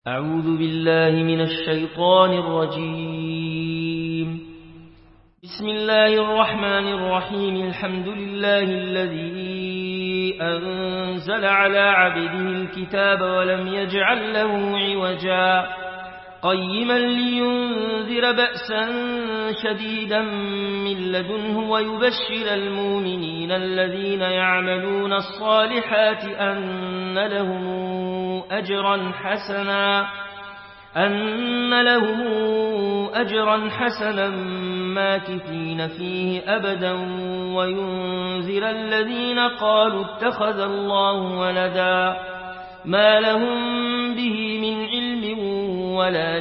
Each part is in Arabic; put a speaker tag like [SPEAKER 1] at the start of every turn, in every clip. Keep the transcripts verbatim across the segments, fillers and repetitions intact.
[SPEAKER 1] أعوذ بالله من الشيطان الرجيم. بسم الله الرحمن الرحيم. الحمد لله الذي أنزل على عبده الكتاب ولم يجعل له عوجا قيما لينذر بأسا شديدا من لدنه ويبشر المؤمنين الذين يعملون الصالحات أن لهم أجرا حسنا أن لهم أجرا حسنا ماكثين فيه أبدا وينذر الذين قالوا اتخذ الله ولدا ما لهم به من علم ولا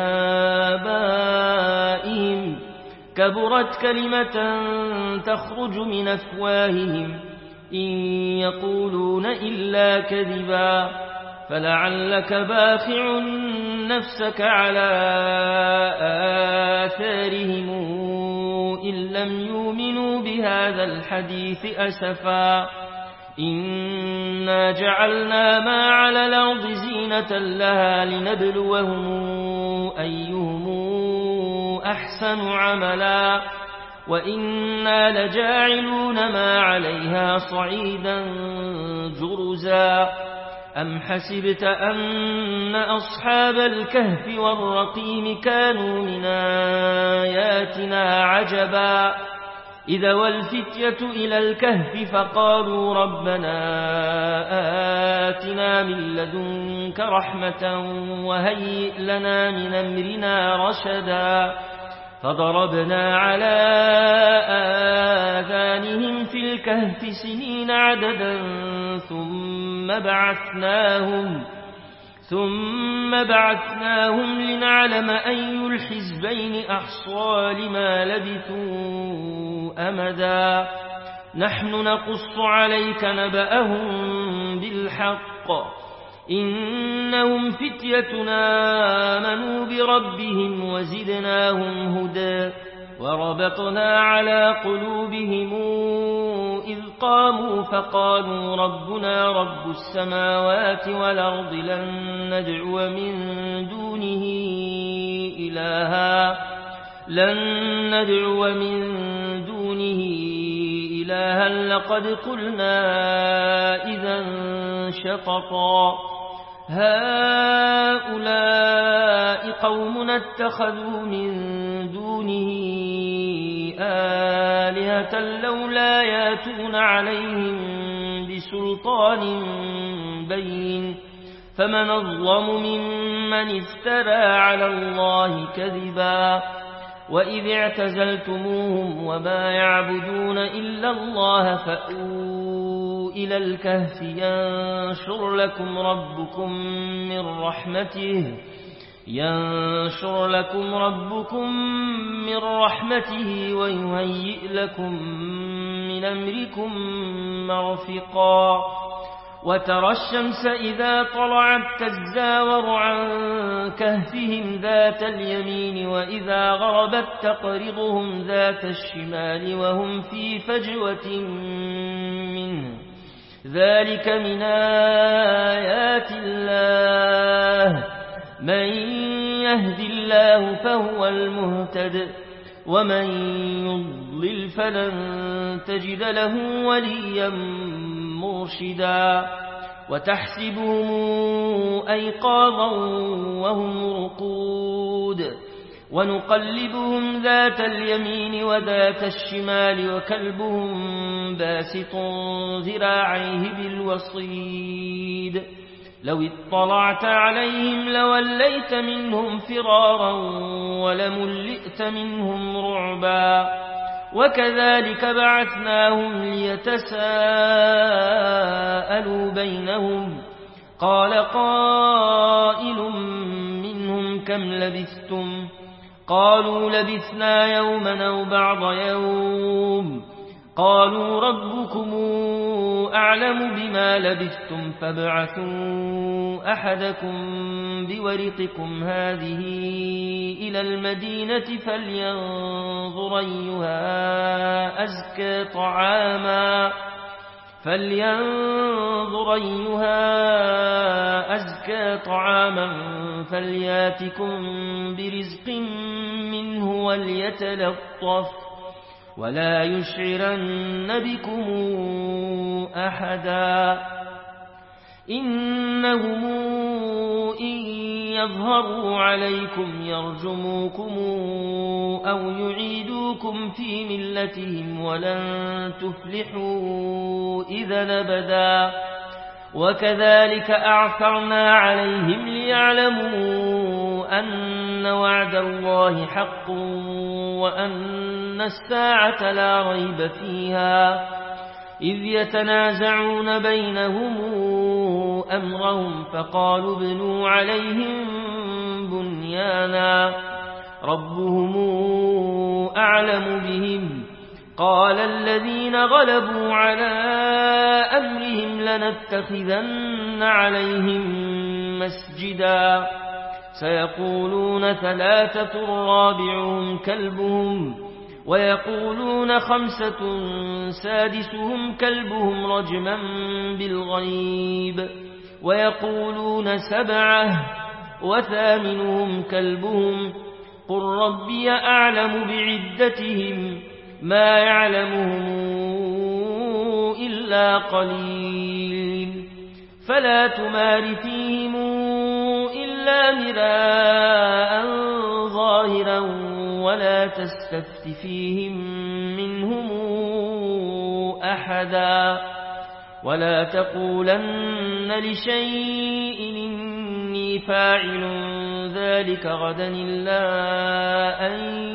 [SPEAKER 1] لآبائهم كبرت كلمة تخرج من أفواههم إن يقولون إلا كذبا فلعلك باخع نفسك على آثارهم إن لم يؤمنوا بهذا الحديث أسفا إنا جعلنا ما على الأرض زينة لها لنبلوهم أيهم أحسن عملا وإنا لجاعلون ما عليها صعيدا جرزا أم حسبت أن أصحاب الكهف والرقيم كانوا من آياتنا عجبا إذا والفتية إلى الكهف فقالوا ربنا آتنا من لدنك رحمة وهيئ لنا من أمرنا رشدا فضربنا على آذانهم في الكهف سنين عددا ثم بعثناهم ثم بعثناهم لنعلم أي الحزبين أحصى لما لبثوا أمدا نحن نقص عليك نبأهم بالحق إنهم فتيتنا آمنوا بربهم وزدناهم هدى وربطنا على قلوبهم إذ قاموا فقالوا ربنا رب السماوات والأرض لن ندعو من دونه إلها لن ندعو من دونه إلها لقد قلنا إذا شططا هؤلاء قوم اتخذوا من دونه آلهة لولا ياتون عليهم بسلطان بين فمن أظلم ممن افترى على الله كذبا وإذ اعتزلتموهم وما يعبدون إلا الله فأووا إلى الكهف ينشر لكم ربكم من رحمته ينشر لكم ربكم من رحمته ويهيئ لكم من أمركم مرفقا وترى الشمس إذا طلعت تزاور عن كهفهم ذات اليمين وإذا غربت تقرضهم ذات الشمال وهم في فجوة منه ذلك من آيات الله من يهد الله فهو المهتد ومن يضلل فلن تجد له وليا مرشدا وتحسبهم أيقاظا وهم رقود ونقلبهم ذات اليمين وذات الشمال وكلبهم باسط ذراعيه بالوصيد لو اطلعت عليهم لوليت منهم فرارا ولملئت منهم رعبا وكذلك بعثناهم ليتساءلوا بينهم قال قائل منهم كم لبثتم قالوا لبثنا يوما أو بعض يوم قالوا ربكم أعلم بما لبثتم فابعثوا أحدكم بورقكم هذه إلى المدينة فلينظر أيها أزكى طعاما فلينظر أيها أزكى طعاما فلياتكم برزق منه وليتلطف ولا يشعرن بكم أحدا إنهم إن يظهروا عليكم يرجموكم أو يعيدوكم في ملتهم ولن تفلحوا إذا أبدا وكذلك أعثرنا عليهم ليعلموا أن وعد الله حق وأن الساعة لا ريب فيها إذ يتنازعون بينهم أمرهم فقالوا ابنوا عليهم بنيانا ربهم أعلم بهم قال الذين غلبوا على أمرهم لنتخذن عليهم مسجدا سيقولون ثلاثة رابعهم كلبهم ويقولون خمسة سادسهم كلبهم رجما بالغيب ويقولون سبعة وثامنهم كلبهم قل ربي أعلم بعدتهم ما يعلمهم إلا قليل فلا تمار فيهم إلا مراء ظاهرا ولا تستفت فيهم منهم أحدا ولا تقولن لشيء إني فاعل ذلك غدا إلا أن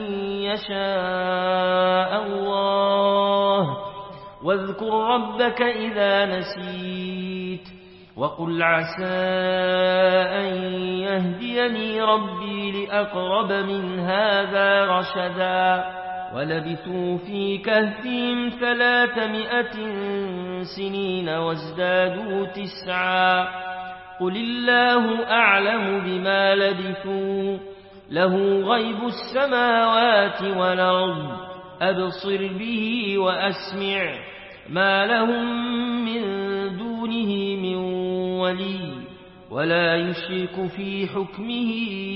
[SPEAKER 1] يشاء الله واذكر ربك إذا نسيت وقل عسى أن يهديني ربي لأقرب من هذا رشدا ولبثوا في كهفهم ثلاثمائة سنين وازدادوا تسعا قل الله أعلم بما لبثوا له غيب السماوات والأرض أبصر به وأسمع ما لهم من دونه من ولي ولا يشرك في حكمه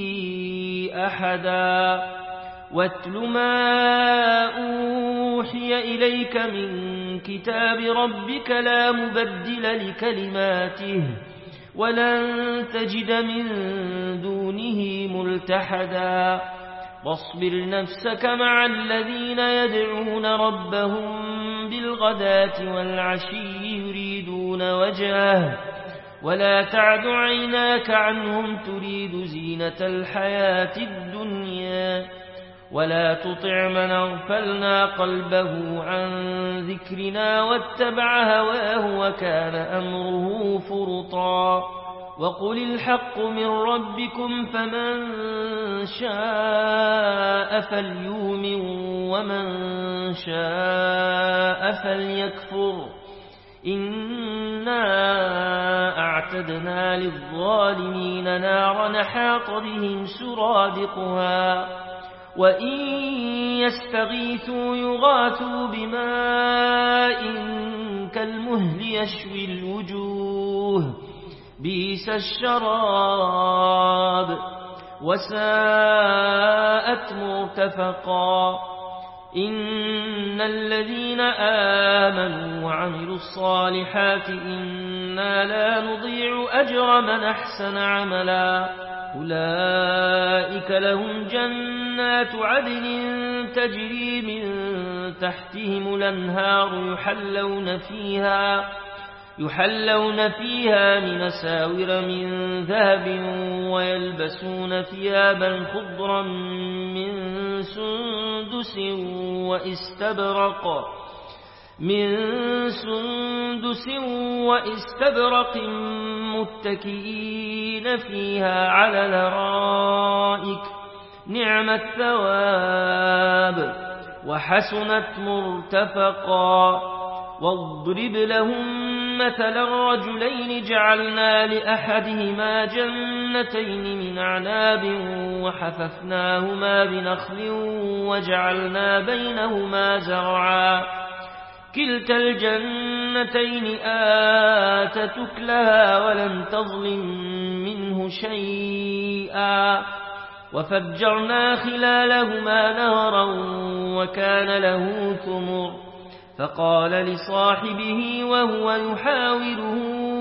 [SPEAKER 1] أحدا واتل ما أوحي إليك من كتاب ربك لا مبدل لكلماته ولن تجد من دونه ملتحدا واصبر نفسك مع الذين يدعون ربهم بالغداة والعشي يريدون وجهه ولا تعد عيناك عنهم تريد زينة الحياة الدنيا ولا تطع من أغفلنا قلبه عن ذكرنا واتبع هواه وكان أمره فرطا وقل الحق من ربكم فمن شاء فليؤمن ومن شاء فليكفر إنا أعتدنا للظالمين نارا حاط بهم سرادقها وإن يستغيثوا يغاثوا بماء كالمهل يشوي الوجوه بئس الشراب وساءت مرتفقا إن الذين آمنوا وعملوا الصالحات إنا لا نضيع أجر من أحسن عملا أولئك لهم جنات عدن تجري من تحتهم الأنهار يحلون فيها يحلون فيها من أساور من ذهب ويلبسون ثيابا خضرا من سندس واستبرق من سندس واستبرق متكئين فيها على الأرائك نعم الثواب وحسنت مرتفقا واضرب لهم مثلا رجلين جعلنا لأحدهما جنتين من أعناب وحففناهما بنخل وجعلنا بينهما زرعا كلتا الجنتين آتت أكلها ولم تظلم منه شيئا وفجرنا خلالهما نهرا وكان له ثمر فقال لصاحبه وهو يحاوره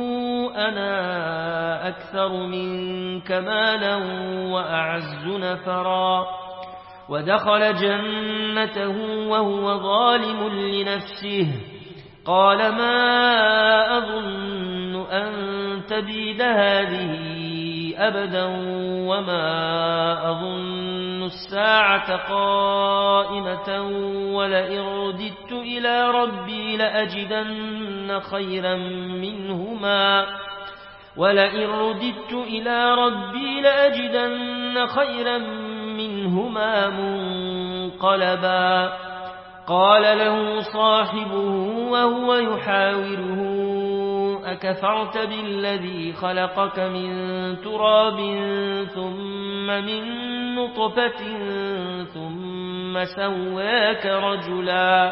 [SPEAKER 1] أنا أكثر منك مالا وأعز نفرا ودخل جنته وهو ظالم لنفسه قال ما أظن أن تبيد هذه أبدا وما أظن الساعة قائمة ولئن رددت إلى ربي لأجدن خيرا منهما ولئن رددت إلى ربي لأجدن خيرا منهما منقلبا قال له صاحبه وهو يحاوره أكفرت بالذي خلقك من تراب ثم من نطفة ثم سواك رجلا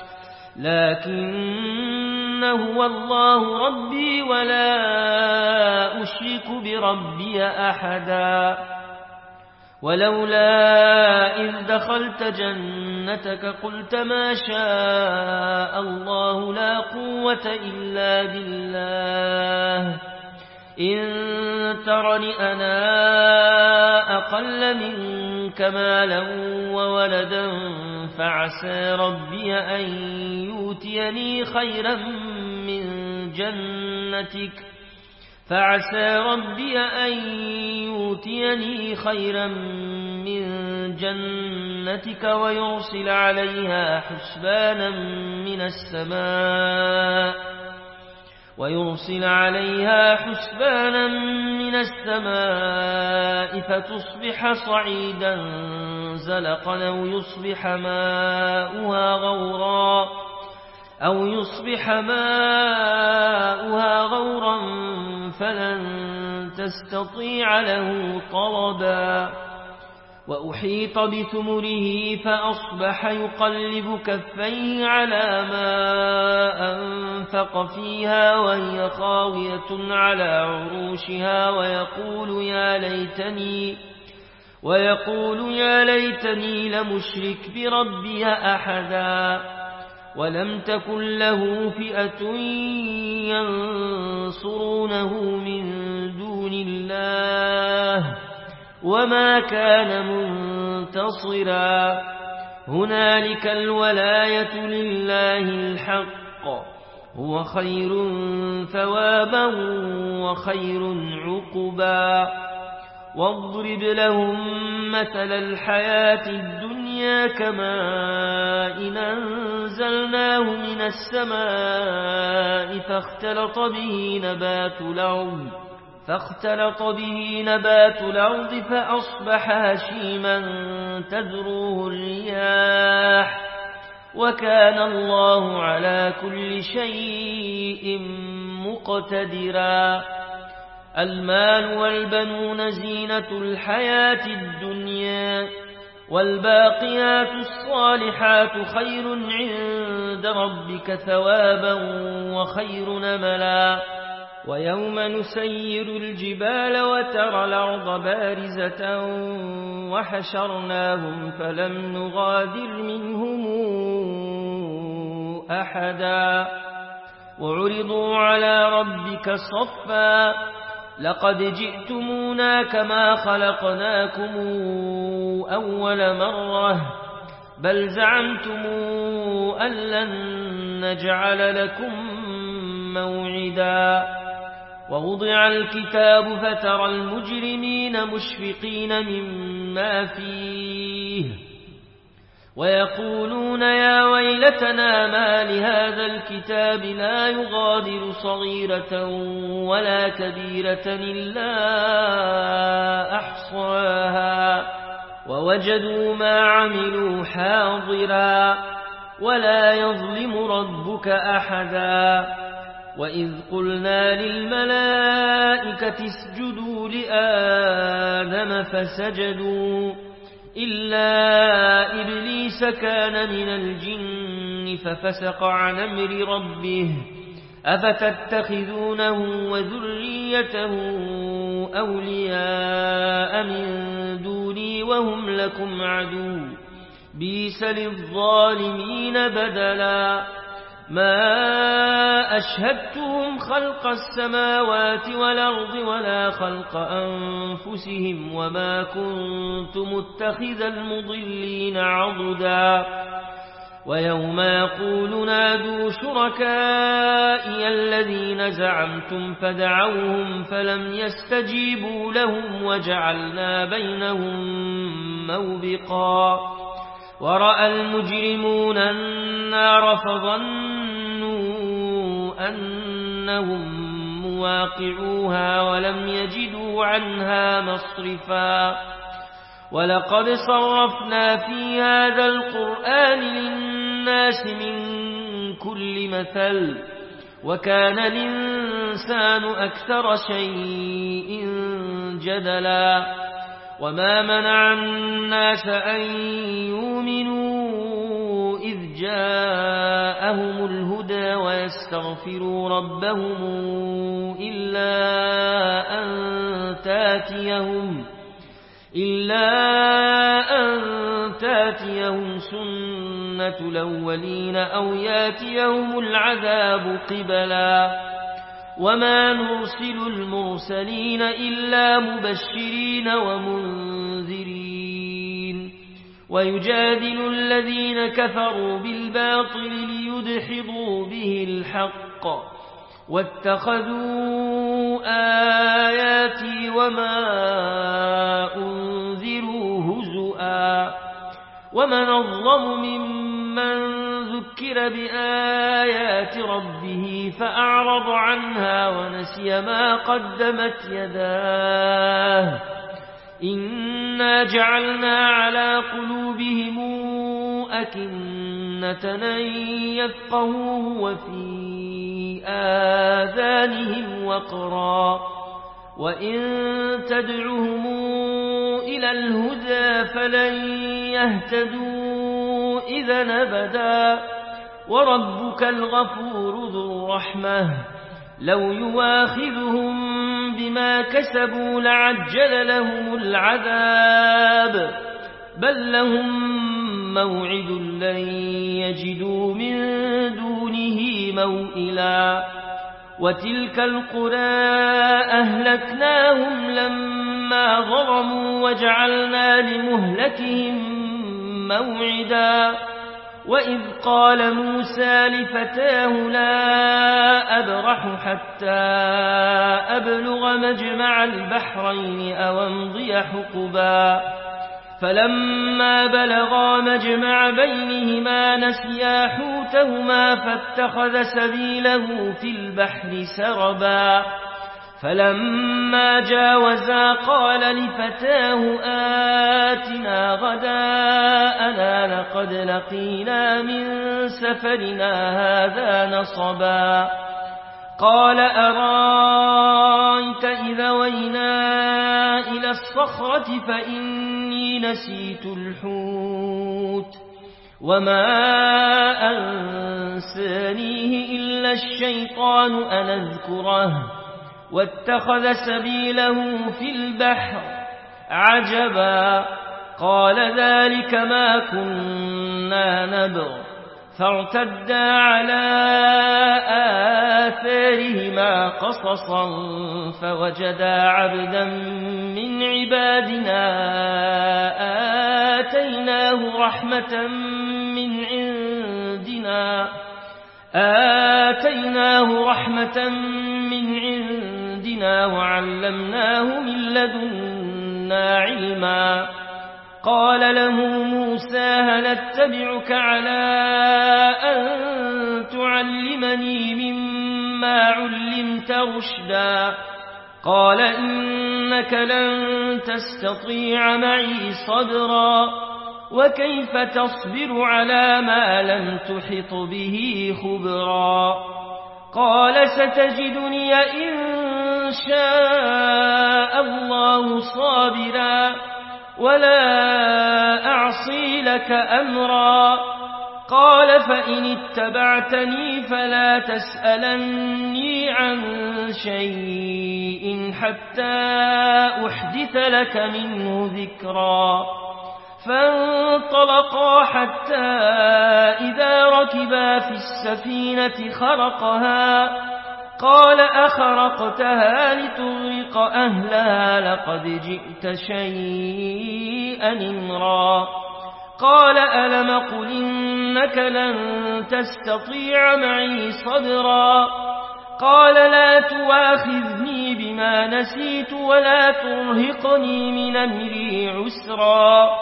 [SPEAKER 1] لكن هو الله ربي ولا أشرك بربي أحدا ولولا إذ دخلت جنتك قلت ما شاء الله لا قوة إلا بالله إن ترني أنا أقل منك مالا وولدا فعسى ربي أن يؤتيني خيرا من جنتك فعسى ربي أن يؤتيني خيرا من جنتك ويرسل عليها حسبانا من السماء ويرسل عليها حسبانا من السماء فتصبح صعيدا زلقا أو يصبح ماؤها غورا أو يصبح ماؤها غورا فلن تستطيع له طلبا وأحيط بثمره فأصبح يقلب كفيه على ما أنفق فيها وهي خاوية على عروشها ويقول يا ليتني ويقول يا ليتني لمشرك بربي أحدا ولم تكن له فئة ينصرونه من دون الله وما كان منتصرا هنالك الولاية لله الحق هو خير ثوابا وخير عقبا واضرب لهم مثل الحياة الدنيا كماء إن أنزلناه من السماء فاختلط به نبات الأرض فاختلط به نبات الأرض فأصبح هشيما تذروه الرياح وكان الله على كل شيء مقتدرا المال والبنون زينة الحياة الدنيا والباقيات الصالحات خير عند ربك ثوابا وخير نملا ويوم نسير الجبال وترى الأرض بارزة وحشرناهم فلم نغادر منهم أحدا وعرضوا على ربك صفا لقد جئتمونا كما خلقناكم أول مرة بل زعمتم أن لن نجعل لكم موعدا ووضع الكتاب فترى المجرمين مشفقين مما فيه ويقولون يا ويلتنا ما لهذا الكتاب لا يغادر صغيرة ولا كبيرة إلا أحصاها ووجدوا ما عملوا حاضرا ولا يظلم ربك أحدا وإذ قلنا للملائكة اسجدوا لآدم فسجدوا إلا إبليس كان من الجن ففسق عن أمر ربه أفتتخذونه وذريته أولياء من دوني وهم لكم عدو بئس للظالمين بدلا ما أشهدتهم خلق السماوات والأرض ولا خلق أنفسهم وما كنت متخذ المضلين عضدا ويوم يقول نادوا شركائي الذين زعمتم فدعوهم فلم يستجيبوا لهم وجعلنا بينهم موبقا ورأى المجرمون النار فظنوا أنهم مواقعوها ولم يجدوا عنها مصرفا ولقد صرفنا في هذا القرآن للناس من كل مثل وكان الإنسان أكثر شيء جدلا وما منع الناس أن يؤمنوا إذ جاءهم الهدى ويستغفروا ربهم إلا أن تاتيهم إلا أن تاتيهم سنة الأولين أو ياتيهم العذاب قبلا وما نرسل المرسلين إلا مبشرين ومنذرين ويجادل الذين كفروا بالباطل ليدحضوا به الحق واتخذوا آياتي وما أنذروا هزؤا ومن أظلم ممن ذكر بآيات ربه فأعرض عنها ونسي ما قدمت يداه إنا جعلنا على قلوبهم أكنة أن يفقهوه وفي آذانهم وقرا وإن تدعهم إلى الهدى فلن يهتدوا إذا أبدا وربك الغفور ذو الرحمة لو يواخذهم بما كسبوا لعجل لهم العذاب بل لهم موعد لن يجدوا من دونه موئلا وتلك القرى أهلكناهم لما ظلموا وجعلنا لمهلكهم موعدا وإذ قال موسى لفتاه لا أبرح حتى أبلغ مجمع البحرين أو امضي حقبا فلما بلغا مجمع بينهما نسيا حوتهما فاتخذ سبيله في البحر سربا فلما جاوزا قال لفتاه آتنا غداءنا لقد لقينا من سفرنا هذا نصبا قال أرايت إذا وينا إلى الصخرة فإني نسيت الحوت وما أنسانيه إلا الشيطان أن أذكره واتخذ سبيله في البحر عجبا قال ذلك ما كنا نبغ فارتدا على آثارهما قصصا فوجدا عبدا من عبادنا آتيناه رحمة من عندنا آتيناه رحمة من عندنا وعلمناه من لدنا علما قال له موسى هل اتبعك على أن تعلمني مما علمت رشدا قال إنك لن تستطيع معي صبرا وكيف تصبر على ما لم تحط به خبرا قال ستجدني إن شاء الله صابرا ولا أعصي لك أمرا قال فإن اتبعتني فلا تسألني عن شيء حتى أحدث لك منه ذكرا فانطلقا حتى إذا ركبا في السفينة خرقها قال أخرقتها لتغرق أهلها لقد جئت شيئا إمرا قال ألم قل إنك لن تستطيع معي صبرا قال لا تواخذني بما نسيت ولا ترهقني من أمري عسرا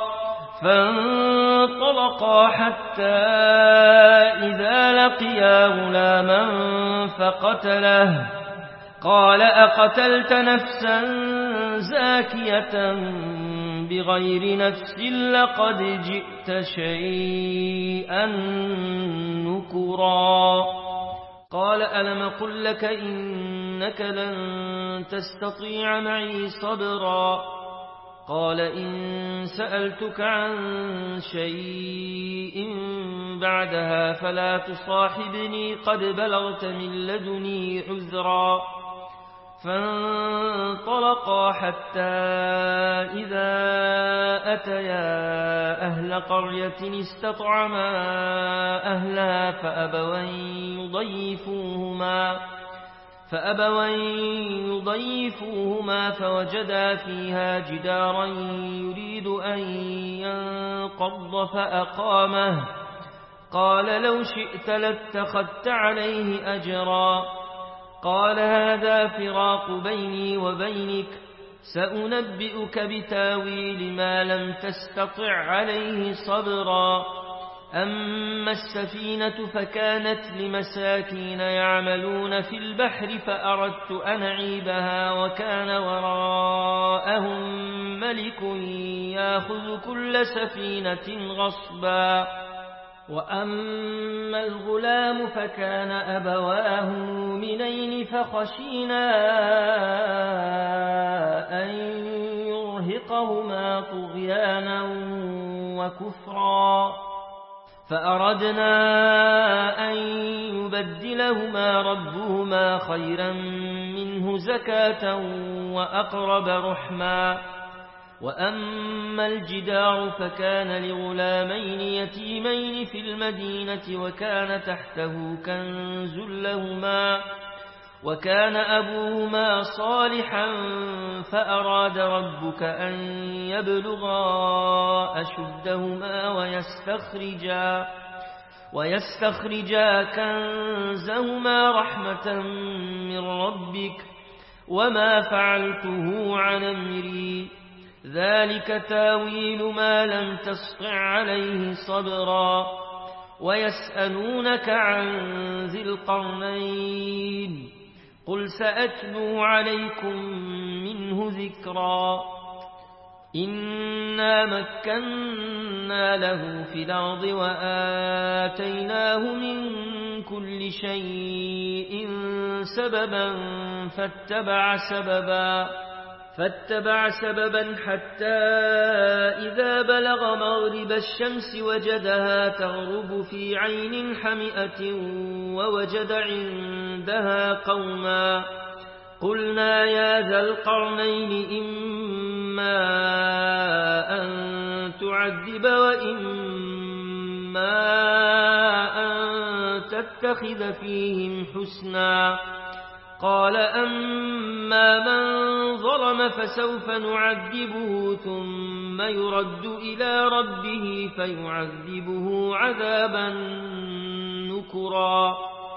[SPEAKER 1] فانطلقا حتى إذا لقيا غلاما فقتله قال أقتلت نفسا زاكية بغير نفس لقد جئت شيئا نكرا قال ألم قل لك إنك لن تستطيع معي صبرا قال إن سألتك عن شيء بعدها فلا تصاحبني قد بلغت من لدني عذرا فانطلقا حتى إذا أتيا أهل قرية استطعما أهلها فأبوا يضيفوهما فأبوا يضيفوهما فوجدا فيها جدارا يريد أن ينقض فأقامه قال لو شئت لاتخذت عليه أجرا قال هذا فراق بيني وبينك سأنبئك بتاويل ما لم تستطع عليه صبرا أما السفينة فكانت لمساكين يعملون في البحر فأردت أن أعيبها وكان وراءهم ملك يأخذ كل سفينة غصبا وأما الغلام فكان أبواه مؤمنين فخشينا أن يرهقهما طغيانا وكفرا فأردنا أن يبدلهما ربهما خيرا منه زكاة وأقرب رحما وأما الجدار فكان لغلامين يتيمين في المدينة وكان تحته كنز لهما وكان أبوهما صالحا فأراد ربك أن يبلغا أشدهما ويستخرجا ويستخرجا كنزهما رحمة من ربك وما فعلته عن أمري ذلك تاويل ما لم تسطع عليه صبرا ويسألونك عن ذي القرنين قل سأتلو عليكم منه ذكرا إنا مكنا له في الأرض وآتيناه من كل شيء سببا فاتبع سببا فاتبع سببا حتى إذا بلغ مغرب الشمس وجدها تغرب في عين حمئة ووجد عندها قوما قلنا يا ذا القرنين إما أن تعذب وإما أن تتخذ فيهم حسنا قال أما من ظلم فسوف نعذبه ثم يرد إلى ربه فيعذبه عذابا نكرا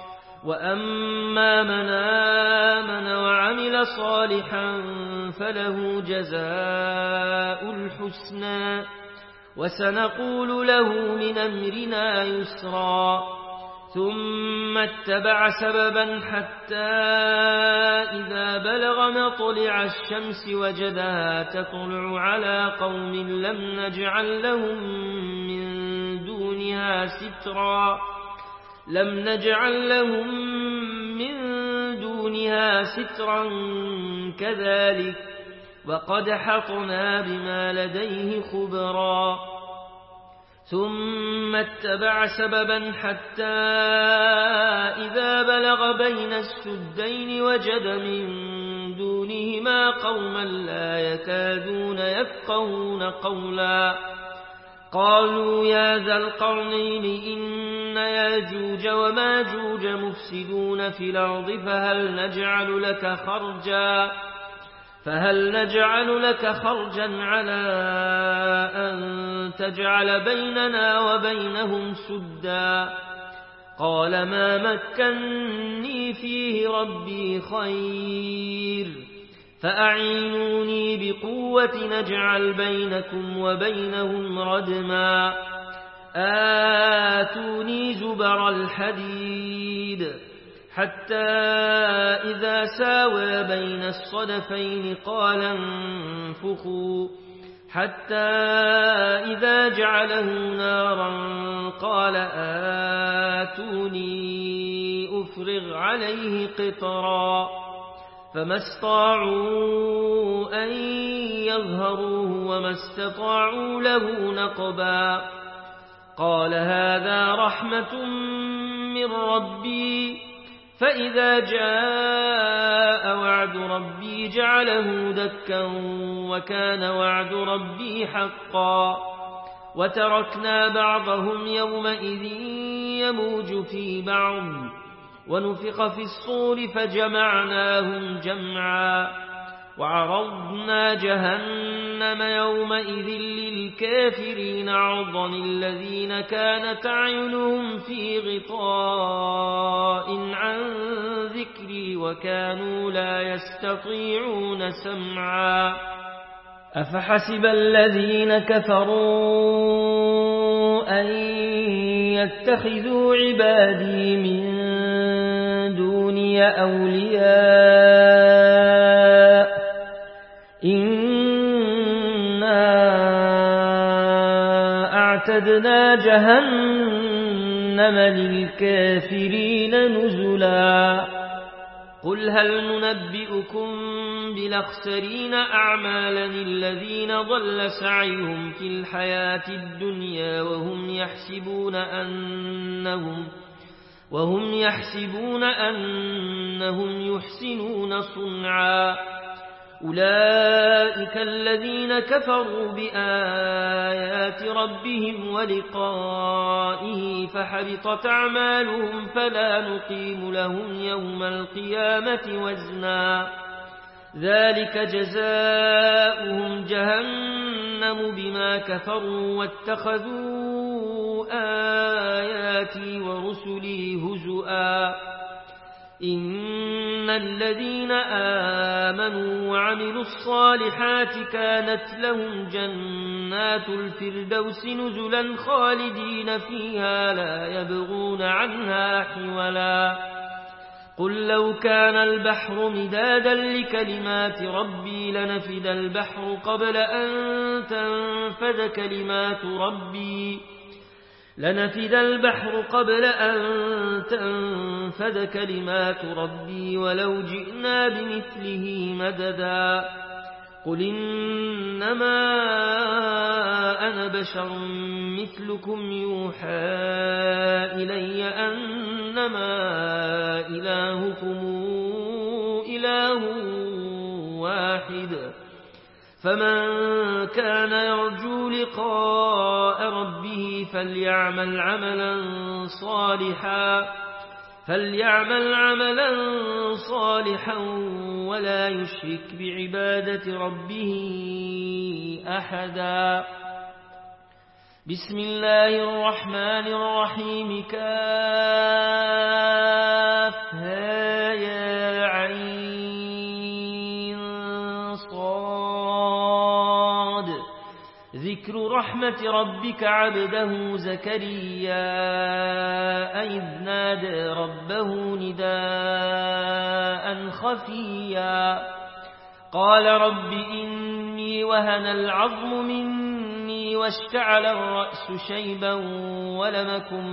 [SPEAKER 1] وأما من آمن وعمل صالحا فله جزاء الحسنى وسنقول له من أمرنا يسرا ثم اتبع سببا حتى إذا بلغ مطلع الشمس وجدها تطلع على قوم لم نجعل لهم من دونها سترا لم نجعل لهم من دونها سترا كذلك وقد حطنا بما لديه خبرا ثم اتبع سببا حتى إذا بلغ بين السدين وجد من دونهما قوما لا يكادون يفقهون قولا قالوا يا ذا القرنين إن ياجوج وماجوج مفسدون في الأرض فهل نجعل لك خرجا فهل نجعل لك خرجا على أن تجعل بيننا وبينهم سدا قال ما مكني فيه ربي خير فأعينوني بقوة نجعل بينكم وبينهم ردما آتوني زبر الحديد حتى إذا ساوى بين الصدفين قال انفخوا حتى إذا جعله نارا قال آتوني أفرغ عليه قطرا فما استطاعوا أن يظهروه وما استطاعوا له نقبا قال هذا رحمة من ربي فإذا جاء وعد ربي جعله دكا وكان وعد ربي حقا وتركنا بعضهم يومئذ يموج في بعض ونفخ في الصور فجمعناهم جمعا وعرضنا جهنم يومئذ للكافرين عرضا الذين كانت أعينهم في غطاء عن ذكري وكانوا لا يستطيعون سمعا أفحسب الذين كفروا أن يتخذوا عبادي من دوني أولياء إنا أعتدنا جهنم للكافرين نزلا قل هل ننبئكم بالأخسرين أعمالا الذين ضل سعيهم في الحياة الدنيا وهم يحسبون أنهم وهم يحسبون أنهم يحسنون صنعا أولئك الذين كفروا بآيات ربهم ولقائه فحبطت أعمالهم فلا نقيم لهم يوم القيامة وزنا ذلك جزاؤهم جهنم بما كفروا واتخذوا آياتي ورسلي هزؤا إن الذين آمنوا وعملوا الصالحات كانت لهم جنات الفردوس نزلا خالدين فيها لا يبغون عنها حولا قل لو كان البحر مدادا لكلمات ربي لنفد البحر قبل أن تنفد كلمات ربي لنفد البحر قبل أن تنفد كلمات ربي ولو جئنا بمثله مددا قل إنما أنا بشر مثلكم يوحى إلي أنما إلهكم إله واحد فمن كان يرجو لقاء ربه فليعمل عملا صالحا فليعمل عملا صالحا ولا يشرك بعبادة ربه أحدا بسم الله الرحمن الرحيم كافها يا عين صاد ذكر رحمة ربك عبده زكريا إذ نادى ربه نداء خفيا قال رب إني وهن العظم مني واشتعل الرأس شيبا ولم أكن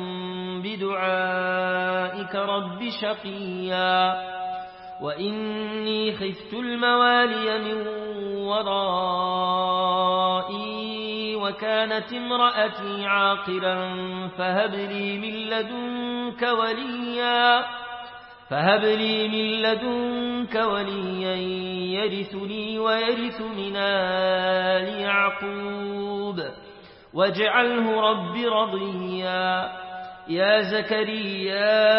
[SPEAKER 1] بدعائك رب شقيا وإني خفت الموالي من ورائي وكانت امرأتي عاقرا فهب لي من لدنك وليا فهب لي من لدنك وليا يرثني ويرث من آل يعقوب واجعله رب رضيا يا زكريا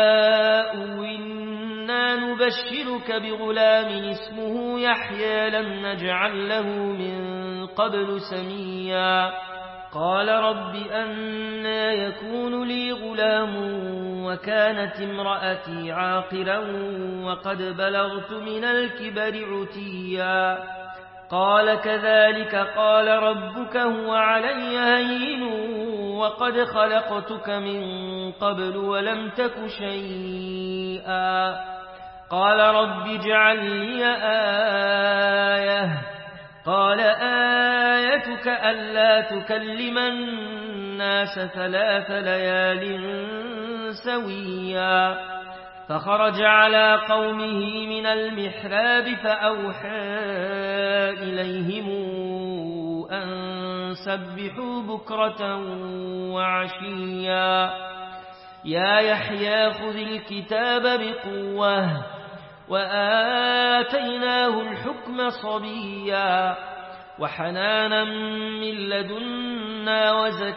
[SPEAKER 1] إنا نبشرك بغلام اسمه يحيى لم نجعل له من قبل سميا قال رب أنى يكون لي غلام وكانت امرأتي عاقرا وقد بلغت من الكبر عتيا قال كذلك قال ربك هو علي هين وقد خلقتك من قبل ولم تك شيئا قال رب اجعل لي آية قال آيتك ألا تكلم الناس ثلاث ليال سويا فخرج على قومه من المحراب فأوحى إليهم أن سبحوا بكرة وعشيا يا يحيى خذ الكتاب بقوة وآتيناه الحكم صبيا وحنانا من لدنا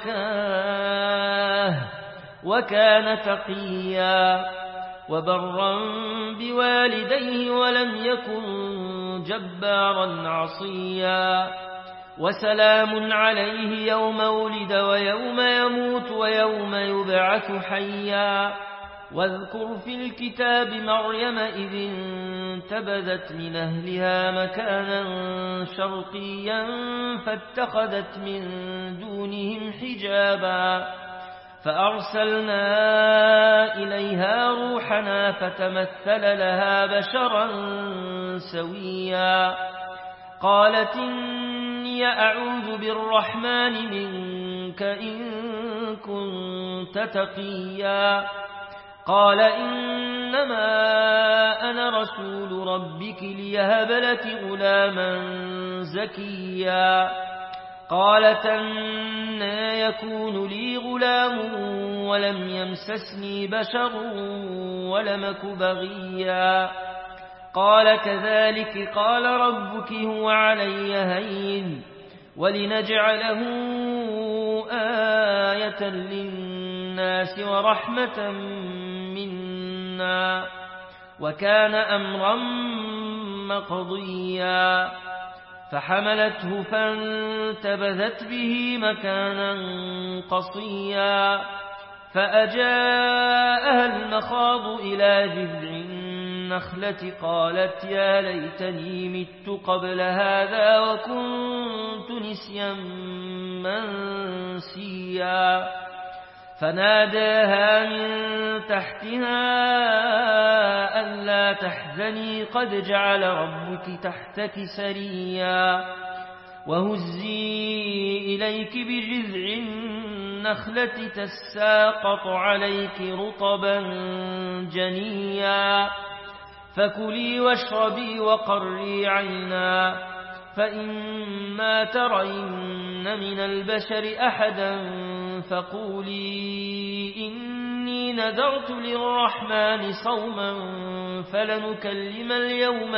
[SPEAKER 1] وزكاه وكان تقيا وبرا بوالديه ولم يكن جبارا عصيا وسلام عليه يوم ولد ويوم يموت ويوم يبعث حيا واذكر في الكتاب مريم إذ انتبذت من أهلها مكانا شرقيا فاتخذت من دونهم حجابا فأرسلنا إليها روحنا فتمثل لها بشرا سويا قالت إني أعوذ بالرحمن منك إن كنت تقيا قال إنما أنا رسول ربك ليهب لك غلاما زكيا قالت أنى يكون لي غلام ولم يمسسني بشر ولمك بغيا قال كذلك قال ربك هو علي هين ولنجعله آية للناس ورحمة منا وكان أمرا مقضيا فحملته فانتبذت به مكانا قصيا فأجاءها المخاض إلى جذع النخلة قالت يا ليتني مت قبل هذا وكنت نسيا منسيا فناداها من تحتها ألا تحزني قد جعل ربك تحتك سريا وهزي إليك بجذع النخلة تساقط عليك رطبا جنيا فكلي واشربي وقري عينا فإما ترين من البشر أحدا فقولي إني نذرت للرحمن صوما فلنكلم اليوم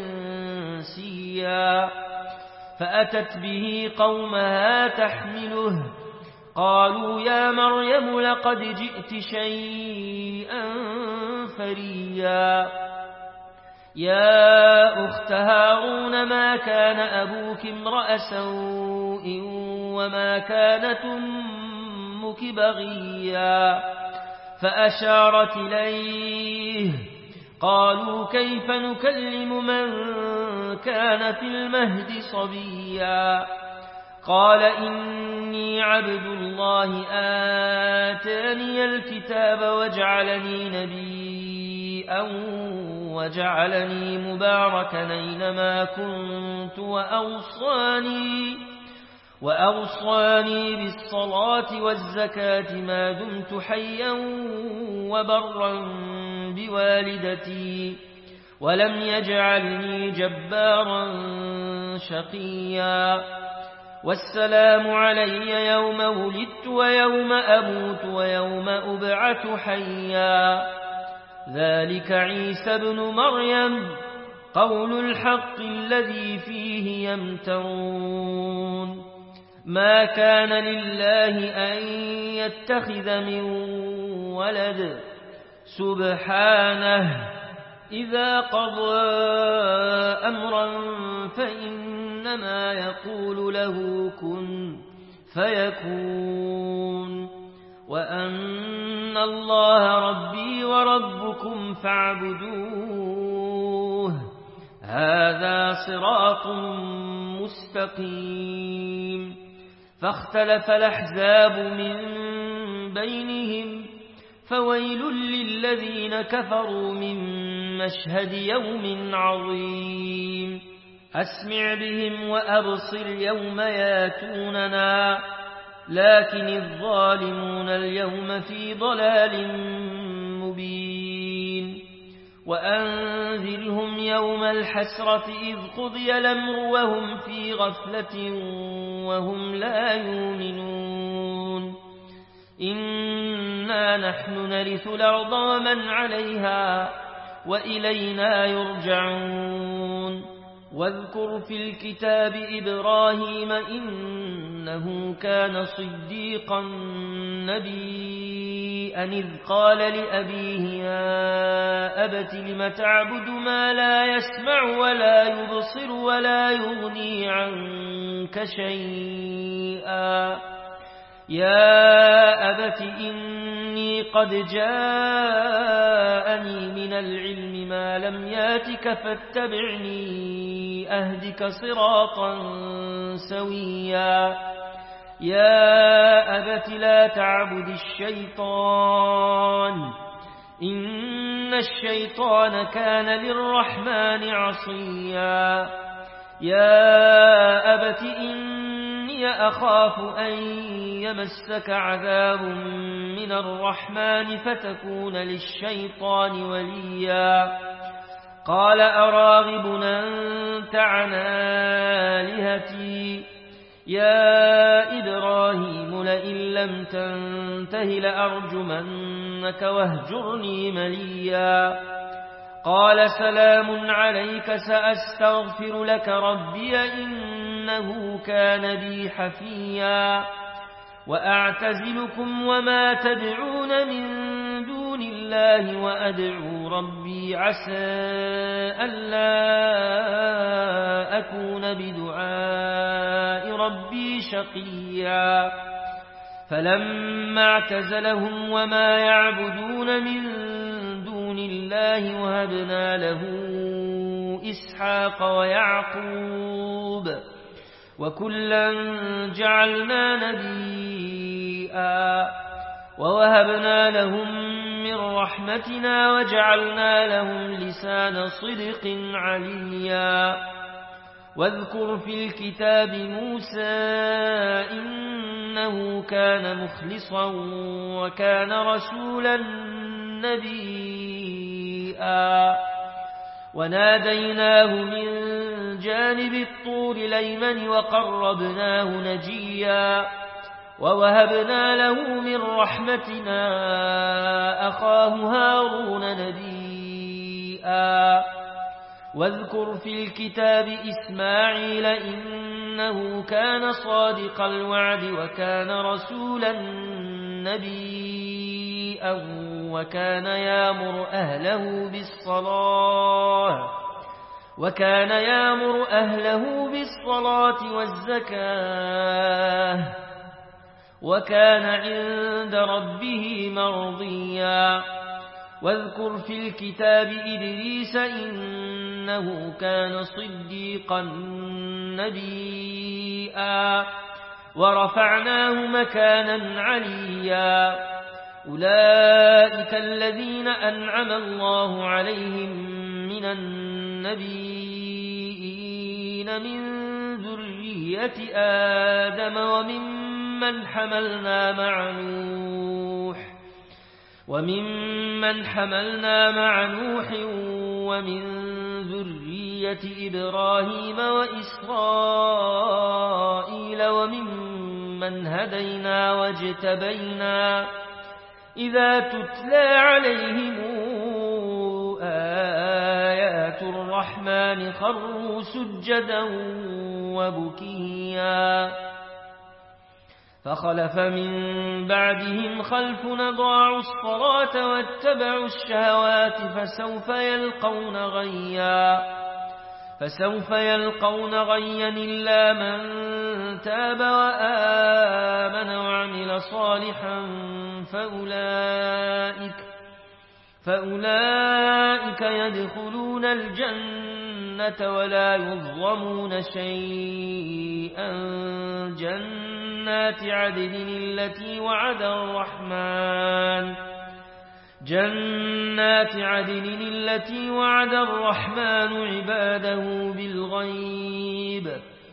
[SPEAKER 1] إنسيا فأتت به قومها تحمله قالوا يا مريم لقد جئت شيئا فريا يا أخت هارون ما كان أبوك امرأ سوء وما كانت أمك بغيا فأشارت إليه قالوا كيف نكلم من كان في المهد صبيا قال إني عبد الله آتاني الكتاب وجعلني نبيا وجعلني مباركا أينما كنت وأوصاني وأوصاني بالصلاة والزكاة ما دمت حيا وبرا بوالدتي ولم يجعلني جبارا شقيا والسلام علي يوم ولدت ويوم أموت ويوم أبعث حيا ذلك عيسى ابن مريم قول الحق الذي فيه يمترون ما كان لله أن يتخذ من ولد سبحانه إذا قضى أمرا فإنما يقول له كن فيكون وأن الله ربي وربكم فاعبدوه هذا صراط مستقيم فاختلف الأحزاب من بينهم فويل للذين كفروا من مشهد يوم عظيم أسمع بهم وأبصر يوم ياتوننا لكن الظالمون اليوم في ضلال مبين وأنذرهم يوم الحسرة إذ قضي الأمر وهم في غفلة وهم لا يؤمنون إنا نحن نرث الأرض ومن عليها وإلينا يرجعون واذكر في الكتاب إبراهيم إنه كان صديقا نبيا إذ قال لأبيه يا أبت لم تعبد ما لا يسمع ولا يبصر ولا يغني عنك شيئا يا أبت إني قد جاءني من العلم ما لم ياتك فاتبعني أهدك صراطا سويا يا أبت لا تعبد الشيطان إن الشيطان كان للرحمن عصيا يا أبت إني أخاف أن يمسك عذاب من الرحمن فتكون للشيطان وليا قال أراغب أنت عن آلهتي يا إبراهيم لئن لم تنته لأرجمنك واهجرني مليا قال سلام عليك سأستغفر لك ربي إنه كان بي حفيا وأعتزلكم وما تدعون من دون الله وأدعو ربي عسى ألا أكون بدعاء ربي شقيا فلما اعتزلهم وما يعبدون من دون الله وهبنا له إسحاق ويعقوب وكلا جعلنا نبيا ووهبنا لهم من رحمتنا وجعلنا لهم لسان صدق عليا واذكر في الكتاب موسى إنه كان مخلصا وكان رسولا نبيا وناديناه من جانب الطور الأيمن وقربناه نجيا ووهبنا له من رحمتنا أخاه هارون نبيا واذكر في الكتاب إسماعيل إنه كان صادق الوعد وكان رسولا نبيا وكان يأمر أهله بالصلاة وكان يأمر أهله بالصلاة والزكاة وكان عند ربه مرضيا واذكر في الكتاب إدريس إنه كان صديقا نبيا ورفعناه مكانا عليا أولئك الذين أنعم الله عليهم من النبيين من ذرية آدم وممن حملنا مع نوح وممن حملنا مع نوح ومن ذرية إبراهيم وإسرائيل وممن هدينا واجتبينا إذا تتلى عليهم آيات الرحمن خروا سجدا وبكيا فخلف من بعدهم خلف أضاعوا الصلاة واتبعوا الشهوات فسوف يلقون غيا فسوف يلقون غيا إلا من تاب وآمن وعمل صالحا فأولئك فأولئك يدخلون الجنة ولا يظلمون شيئا جنات عدن التي وعد الرحمن جنات عدن التي وعد الرحمن عباده بالغيب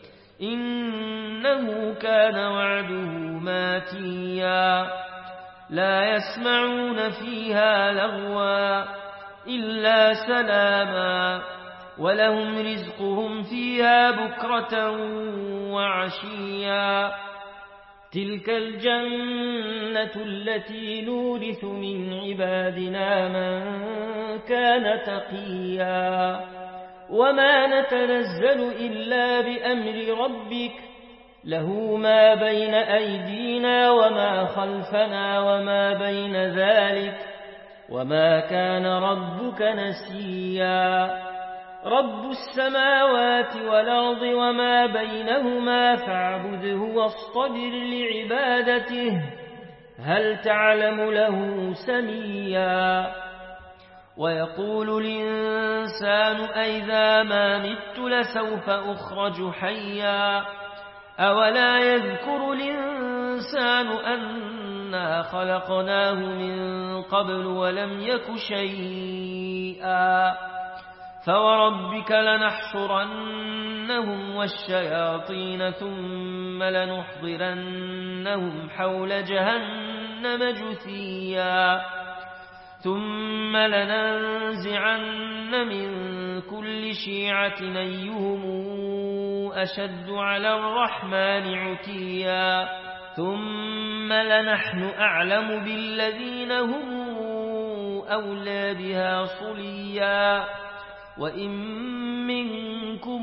[SPEAKER 1] إنه كان وعده ماتيا لا يسمعون فيها لغوا إلا سلاما ولهم رزقهم فيها بكرة وعشيا تلك الجنة التي نورث من عبادنا من كان تقيا وما نتنزل إلا بأمر ربك له ما بين أيدينا وما خلفنا وما بين ذلك وما كان ربك نسيا رب السماوات والأرض وما بينهما فاعبده واصطبر لعبادته هل تعلم له سميا ويقول الإنسان أئذا ما مت لسوف أخرج حيا أولا يذكر الإنسان أنا خلقناه من قبل ولم يك شيئا فوربك لنحشرنهم والشياطين ثم لنحضرنهم حول جهنم جثيا ثم لننزعن من كل شيعة أيهم أشد على الرحمن عتيا ثم لنحن أعلم بالذين هم أولى بها صليا وإن منكم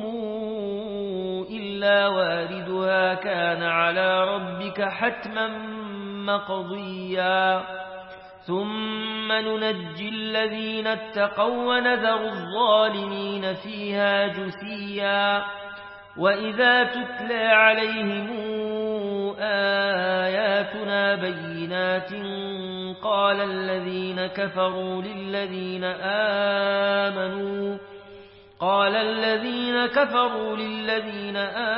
[SPEAKER 1] إلا واردها كان على ربك حتما مقضيا ثم ننجي الذين اتقوا ونذر الظالمين فيها جثيا وإذا تتلى عليهم آياتنا بينات قال الذين كفروا للذين آمنوا قال الذين كفروا للذين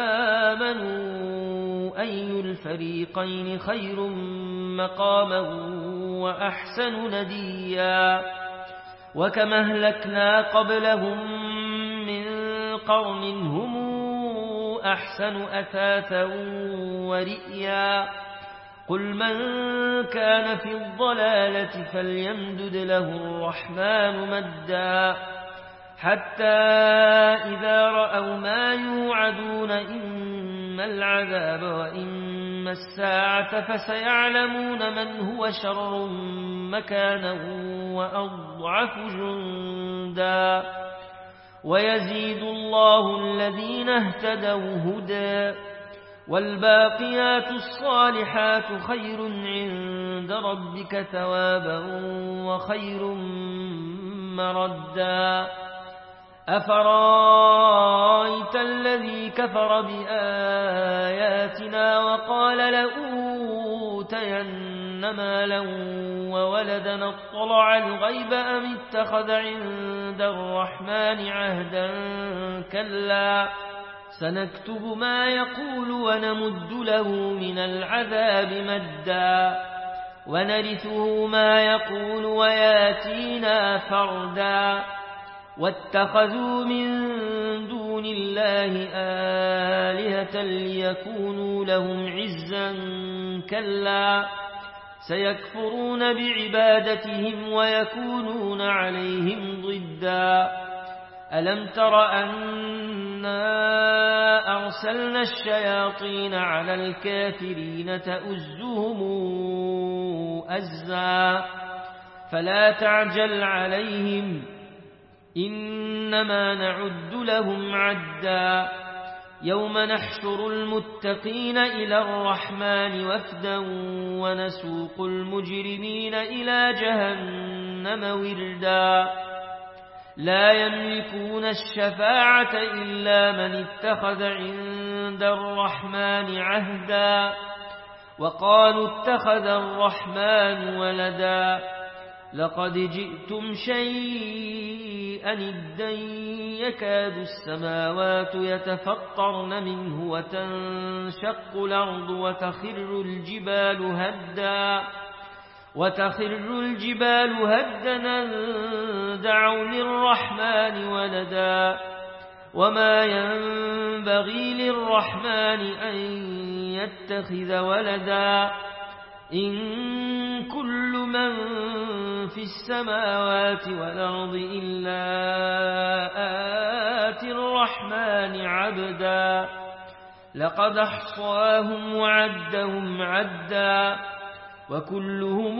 [SPEAKER 1] آمنوا أي الفريقين خير مقاما وأحسن نديا وكم أهلكنا قبلهم من قرن هم أحسن أثاثا ورئيا قل من كان في الضلالة فليمدد له الرحمن مدا حتى إذا رأوا ما يوعدون إما العذاب وإما الساعة فسيعلمون من هو شر مكانا وأضعف جندا ويزيد الله الذين اهتدوا هدى والباقيات الصالحات خير عند ربك ثوابا وخير مردا أفرايت الذي كفر بآياتنا وقال لأوتين مالا وولدا اطلع الغيب أم اتخذ عند الرحمن عهدا كلا سنكتب ما يقول ونمد له من العذاب مدا ونرثه ما يقول وياتينا فردا واتخذوا من دون الله آلهة ليكونوا لهم عزا كلا سيكفرون بعبادتهم ويكونون عليهم ضدا ألم تر أنا أرسلنا الشياطين على الكافرين تؤزهم أزا فلا تعجل عليهم إنما نعد لهم عدا يوم نحشر المتقين إلى الرحمن وفدا ونسوق المجرمين إلى جهنم وردا لا يملكون الشفاعة إلا من اتخذ عند الرحمن عهدا وقالوا اتخذ الرحمن ولدا لقد جئتم شيئا إدا يكاد السماوات يتفطرن منه وتنشق الأرض وتخر الجبال هدا وتخر الجبال هدا دعوا للرحمن ولدا وما ينبغي للرحمن أن يتخذ ولدا إن كل من في السماوات والأرض إلا آتي الرحمن عبدا لقد أحصاهم وعدهم عدا وكلهم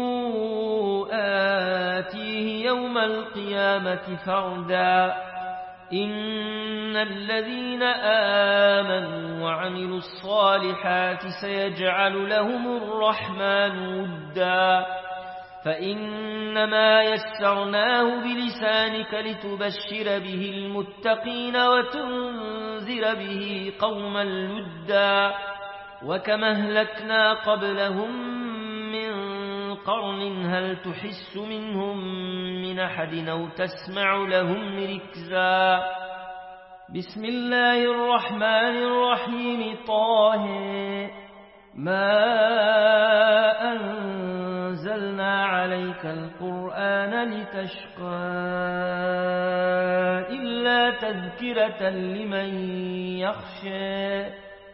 [SPEAKER 1] آتيه يوم القيامة فردا إن الذين آمنوا وعملوا الصالحات سيجعل لهم الرحمن ودا فإنما يسرناه بلسانك لتبشر به المتقين وتنذر به قوما لدا وكما أهلكنا قبلهم من قرن هل تحس منهم من أحد أو تسمع لهم ركزا بسم الله الرحمن الرحيم طه ما أنزلنا عليك القرآن لتشقى إلا تذكرة لمن يخشى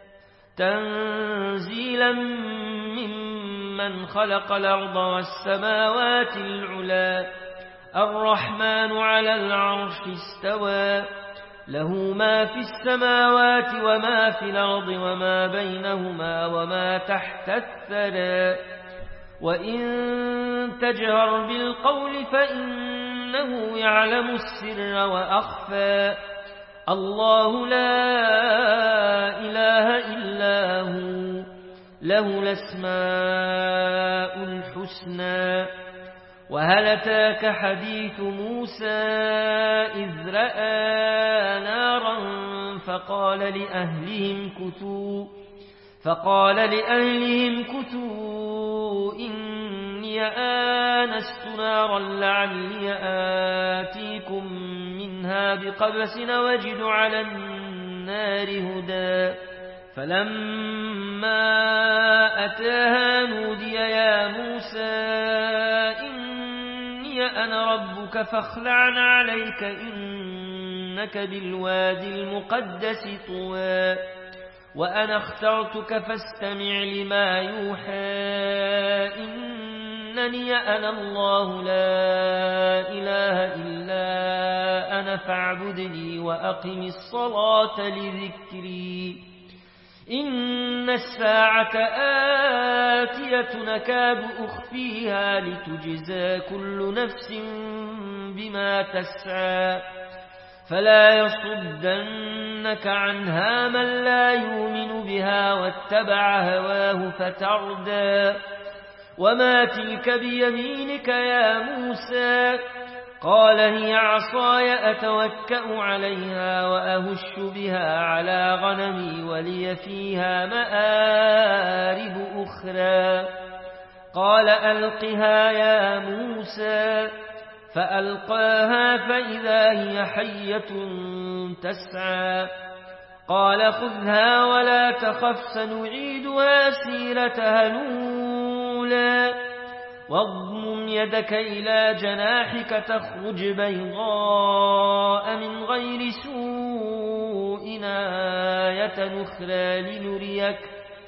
[SPEAKER 1] تنزيلا ممن خلق الأرض والسماوات العلا الرحمن على العرش استوى له ما في السماوات وما في الأرض وما بينهما وما تحت الثرى وإن تجهر بالقول فإنه يعلم السر وأخفى الله لا إله إلا هو له الأسماء الحسنى وهل أتاك حديث موسى إذ رأى نارا فقال لأهلهم كثوا فقال لأهلهم كثوا إني آنست نارا لعلي آتيكم منها بقبس وجد على النار هدى فلما أتاها نودي يا موسى إني أنا ربك فاخلع عليك إنك بالوادي المقدس طوى وأنا اخترتك فاستمع لما يوحى إنني أنا الله لا إله إلا أنا فاعبدني وأقم الصلاة لذكري إن الساعة آتية نكاد أخفيها لتجزى كل نفس بما تسعى فلا يصدنك عنها من لا يؤمن بها واتبع هواه فتردى وما تلك بيمينك يا موسى قال هي عصاي أتوكأ عليها وأهش بها على غنمي ولي فيها مآرب أخرى قال ألقها يا موسى فألقاها فإذا هي حية تسعى قال خذها ولا تخف سنعيدها سيرتها الأولى واضمم يدك إلى جناحك تخرج بيضاء من غير سوء آية أخرى لنريك,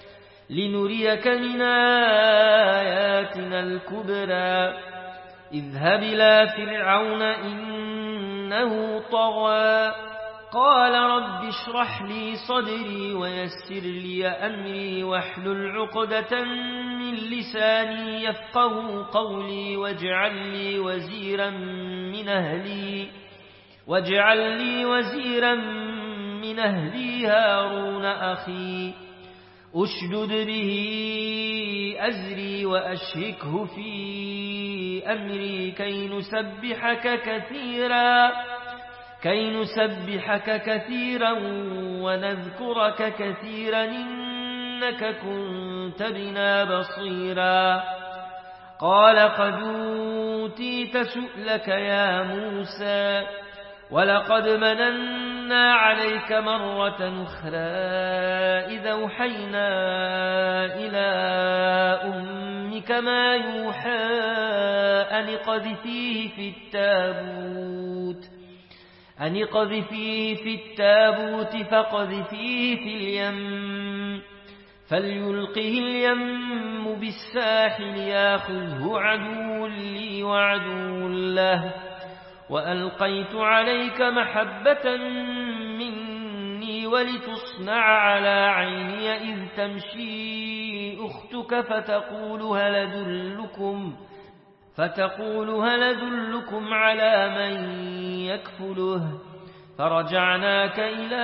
[SPEAKER 1] لنريك من آياتنا الكبرى اذهب إلى فرعون إنه طغى قال رب اشرح لي صدري ويسر لي أمري واحلل عقدة من لساني يفقه قولي واجعل لي وزيرا من أهلي واجعل لي وزيرا من أهلي هارون أخي أشدد به أزري وأشركه في أمري كي نسبحك كثيرا كي نسبحك كثيرا ونذكرك كثيرا إنك كنت بنا بصيرا قال قد أوتيت سؤلك يا موسى ولقد مننا عليك مرة أخرى إذا أوحينا إلى أمك ما يوحى أن اقذفيه في التابوت أن اقذفيه في التابوت فاقذفيه في اليم فليلقه اليم بالساحل ياخذه عدو لي وعدو له وألقيت عليك محبة مني ولتصنع على عيني إذ تمشي أختك فتقول هل أدلكم فتقول هل أدلكم على من يكفله فرجعناك إلى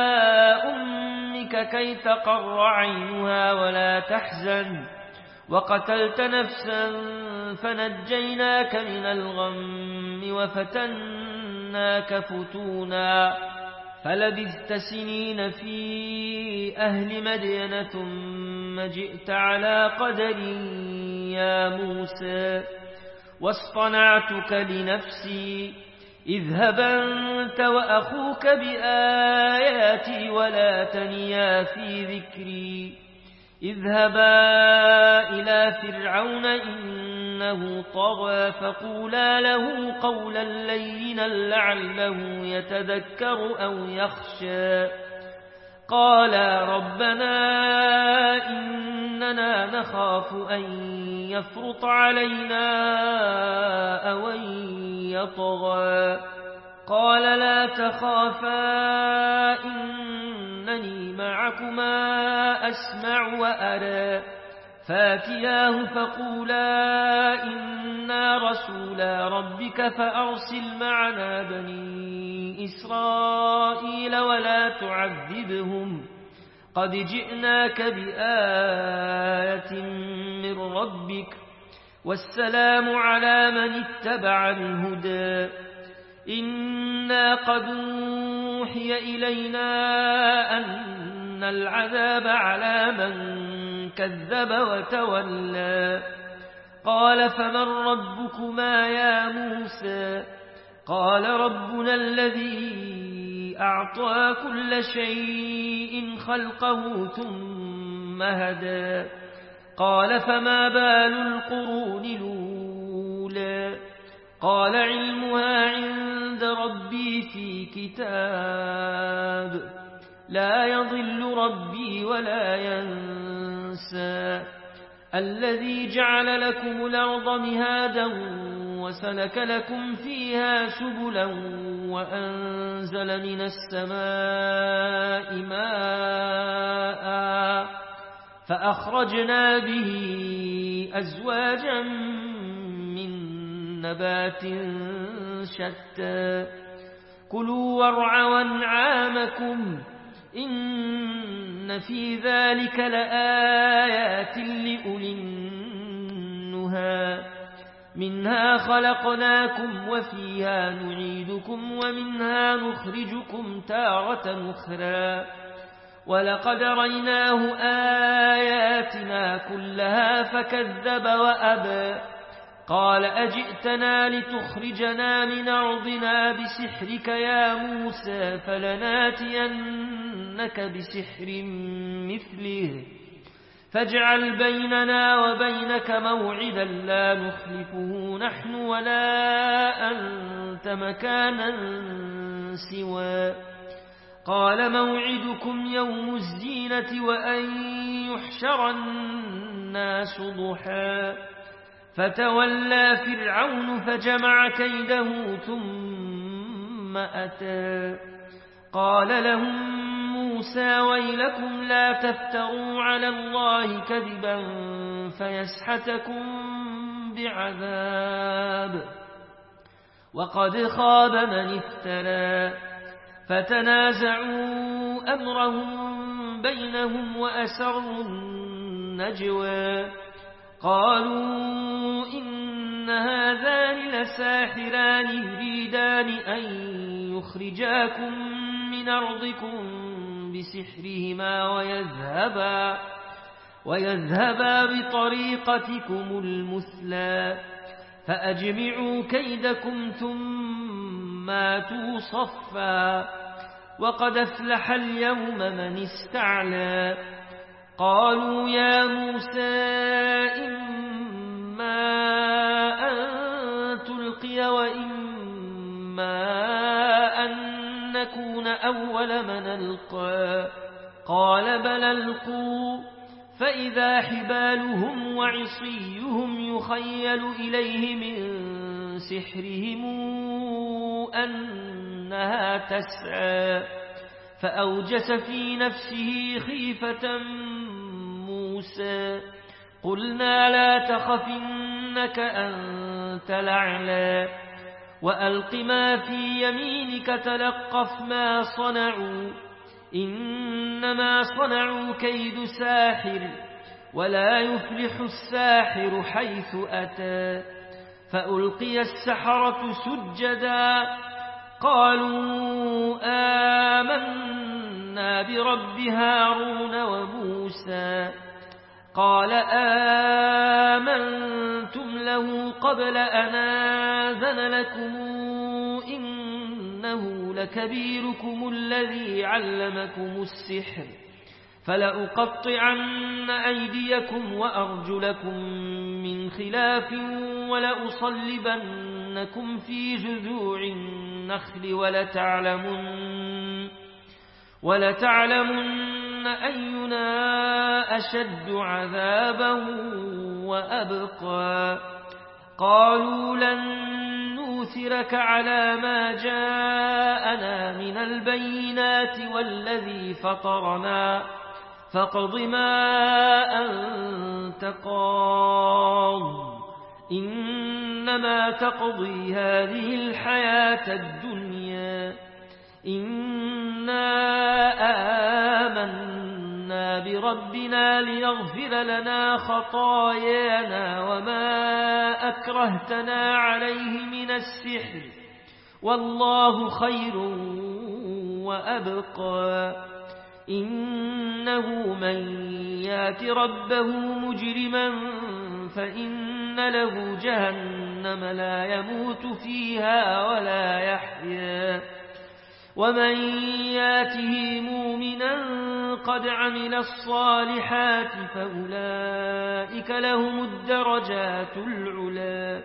[SPEAKER 1] أمك كي تقر عينها ولا تحزن وقتلت نفسا فنجيناك من الغم وفتناك فتونا فلبثت سنين في أهل مدين ثم جئت على قدر يا موسى واصطنعتك لنفسي اذهب أنت وأخوك بآياتي ولا تنيا في ذكري اذهبا إلى فرعون إنه طغى فقولا له قولا لينا لعله يتذكر أو يخشى قالا ربنا إننا نخاف أن يفرط علينا أو أن يطغى قال لا تخافا إنني معكما أسمع وأرى فاتياه فقولا إنا رسولا ربك فأرسل معنا بني إسرائيل ولا تعذبهم قد جئناك بآية من ربك والسلام على من اتبع الهدى إنا قد أوحي إلينا أن العذاب على من كذب وتولى قال فمن ربكما يا موسى قال ربنا الذي أعطى كل شيء خلقه ثم هدى قال فما بال القرون الأولى قال علمها عند ربي في كتاب لا يضل ربي ولا ينسى الذي جعل لكم الأرض مهادا وسلك لكم فيها سبلا وأنزل من السماء ماء فأخرجنا به أزواجا من نبات شتى كلوا وارعوا أنعامكم إن في ذلك لآيات لأولي النهى منها خلقناكم وفيها نعيدكم ومنها نخرجكم تارة أخرى ولقد ريناه آياتنا كلها فكذب وأبى قال أجئتنا لتخرجنا من أرضنا بسحرك يا موسى فلناتينك بسحر مثله فاجعل بيننا وبينك موعدا لا نخلفه نحن ولا أنت مكانا سوى قال موعدكم يوم الزينة وأن يحشر الناس ضحى فتولى فرعون فجمع كيده ثم أتى قال لهم موسى ويلكم لا تفتروا على الله كذبا فيسحتكم بعذاب وقد خاب من افترى فتنازعوا أمرهم بينهم وأسروا النجوى قالوا إن هذان لساحران يريدان أن يخرجاكم من أرضكم بسحرهما ويذهبا, ويذهبا بطريقتكم المثلى فأجمعوا كيدكم ثم آتوا صفا وقد أفلح اليوم من استعلى قالوا يا موسى إما أن تلقي وإما أن نكون أول من ألقى قال بل ألقوا فإذا حبالهم وعصيهم يخيل إليه من سحرهم أنها تسعى فأوجس في نفسه خيفة موسى قلنا لا تخف إنك أنت الأعلى وألق ما في يمينك تلقف ما صنعوا إنما صنعوا كيد ساحر ولا يفلح الساحر حيث أتى فألقي السحرة سجدا قالوا آمنا برب هارون وموسى قال آمنتم له قبل أن آذن لكم إنه لكبيركم الذي علمكم السحر فلأقطعن أيديكم وأرجلكم من خلاف ولأصلبنكم في جذوع النخل ولتعلمن, ولتعلمن أينا أشد عذابا وأبقى قالوا لن نؤثرك على ما جاءنا من البينات والذي فطرنا فاقض ما أنت قاض إنما تقضي هذه الحياة الدنيا إنا آمنا بربنا ليغفر لنا خطايانا وما أكرهتنا عليه من السحر والله خير وأبقى إنه من يات ربه مجرما فإن له جهنم لا يموت فيها ولا يحيا ومن ياته مؤمنا قد عمل الصالحات فأولئك لهم الدرجات العلا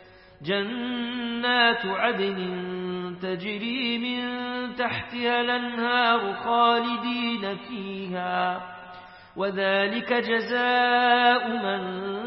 [SPEAKER 1] جنات عدن تجري من تحتها الأنهار خالدين فيها وذلك جزاء من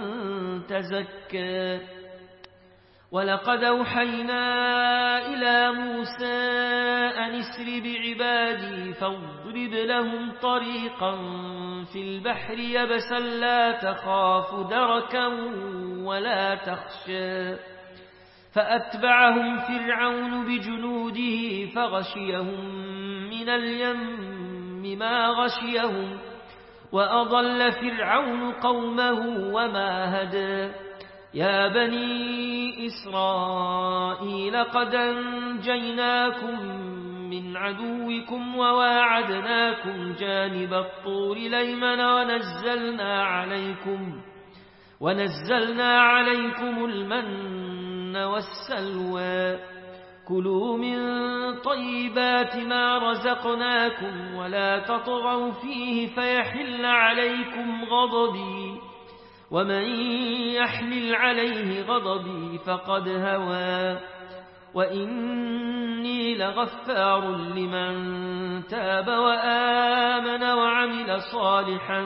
[SPEAKER 1] تزكى ولقد أوحينا إلى موسى أن اسر بعبادي فاضرب لهم طريقا في البحر يبسا لا تخاف دركا ولا تخشى فأتبعهم فرعون بجنوده فغشيهم من اليم ما غشيهم وأضل فرعون قومه وما هدى يا بني إسرائيل قد أنجيناكم من عدوكم وواعدناكم جانب الطور الأيمن ونزلنا عليكم ونزلنا عليكم المن والسلوى كلوا من طيبات ما رزقناكم ولا تطغوا فيه فيحل عليكم غضبي ومن يحلل عليه غضبي فقد هوى وإني لغفار لمن تاب وآمن وعمل صالحا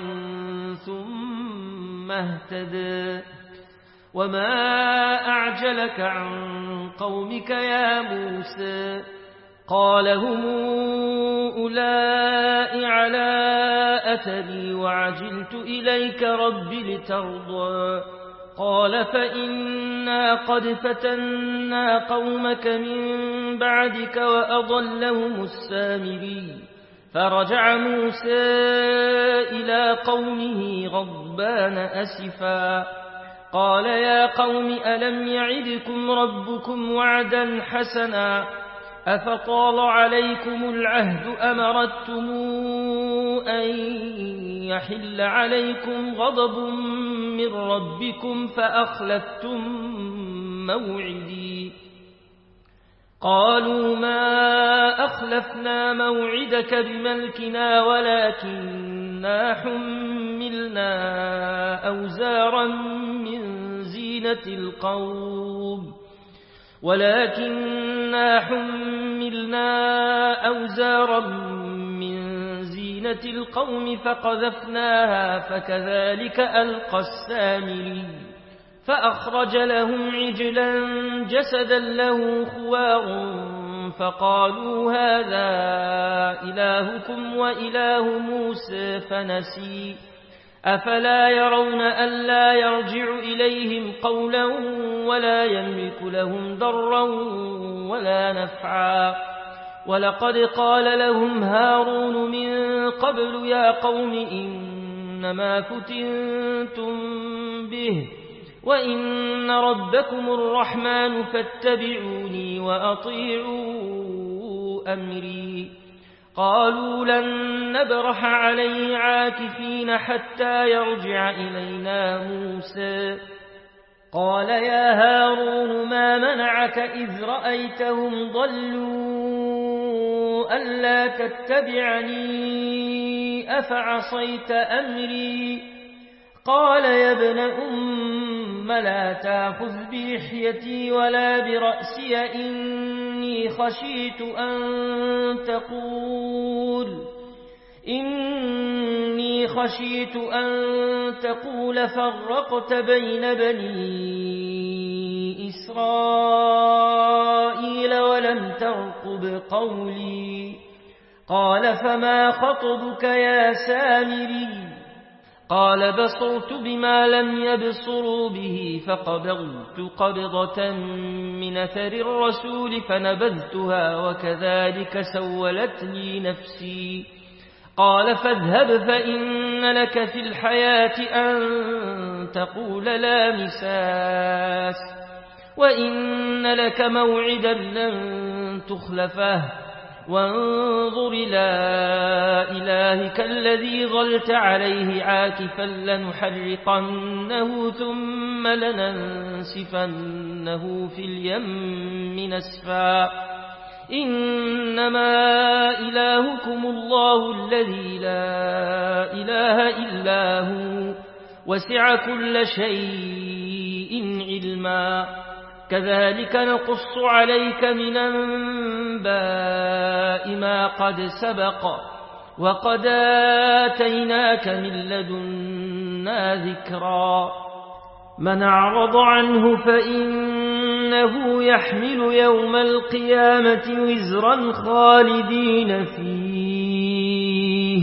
[SPEAKER 1] ثم اهتدى وما أعجلك عن قومك يا موسى قال هم أولئك على أثري وعجلت إليك رب لترضى قال فإنا قد فتنا قومك من بعدك وأضلهم السامري فرجع موسى إلى قومه غضبان أسفا قال يا قوم ألم يعدكم ربكم وعدا حسنا أفطال عليكم العهد أم أردتم أن يحل عليكم غضب من ربكم فأخلفتم موعدي قالوا ما أخلفنا موعدك بملكنا ولكننا حملنا أوزارا من زينة القوم ولكننا حملنا أوزارا من زينة القوم فقذفناها فكذلك ألقى السامري فأخرج لهم عجلا جسدا له خوار فقالوا هذا إلهكم وإله موسى فنسي أفلا يرون ألا يرجع إليهم قولا ولا يملك لهم ضرا ولا نفعا ولقد قال لهم هارون من قبل يا قوم إنما فتنتم به وإن ربكم الرحمن فاتبعوني وأطيعوا أمري قالوا لن نبرح عليه عاكفين حتى يرجع إلينا موسى قال يا هارون ما منعك إذ رأيتهم ضلوا ألا تتبعني أفعصيت أمري قال يا ابن أم لا تأخذ بلحيتي ولا برأسي إني خشيت أن تقول إني خشيت أن تقول فرقت بين بني إسرائيل ولم ترقب قولي قال فما خطبك يا سامري قال بصرت بما لم يبصروا به فقبضت قبضة من أثر الرسول فنبذتها وكذلك سولت لي نفسي قال فاذهب فإن لك في الحياة أن تقول لا مساس وإن لك موعدا لن تخلفه وانظر إلى إلهك الذي ظلت عليه عاكفا لنحرقنه ثم لننسفنه في اليم نسفا إنما إلهكم الله الذي لا إله إلا هو وسع كل شيء علما كذلك نقص عليك من أنباء ما قد سبق وقد آتيناك من لدنا ذكرا من أعرض عنه فإنه يحمل يوم القيامة وزرا خالدين فيه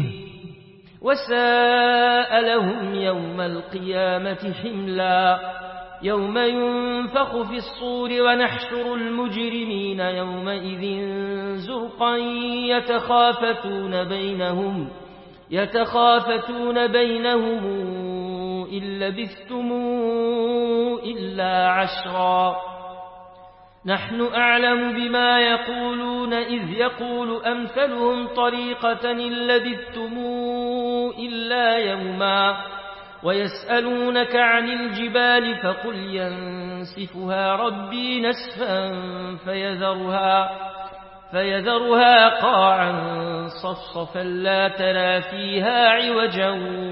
[SPEAKER 1] وساء لهم يوم القيامة حملا يوم ينفخ في الصور ونحشر المجرمين يومئذ زرقا يتخافتون بينهم يتخافتون بينهم إن لبثتم إلا عشرا نحن أعلم بما يقولون إذ يقول أمثلهم طريقة إن لبثتم إلا يوما ويسألونك عن الجبال فقل ينسفها ربي نسفا فيذرها, فيذرها قاعا صفصفا لا ترى فيها عوجا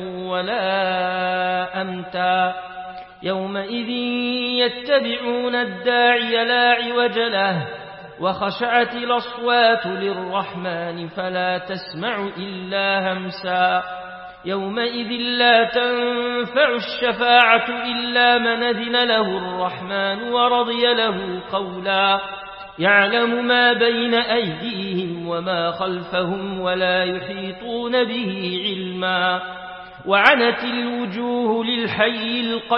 [SPEAKER 1] ولا أمتا يومئذ يتبعون الداعي لا عوج له وخشعت الأصوات للرحمن فلا تسمع إلا همسا يومئذ لا تنفع الشفاعة إلا من أذن له الرحمن ورضي له قولا يعلم ما بين أيديهم وما خلفهم ولا يحيطون به علما وعنت الوجوه للحي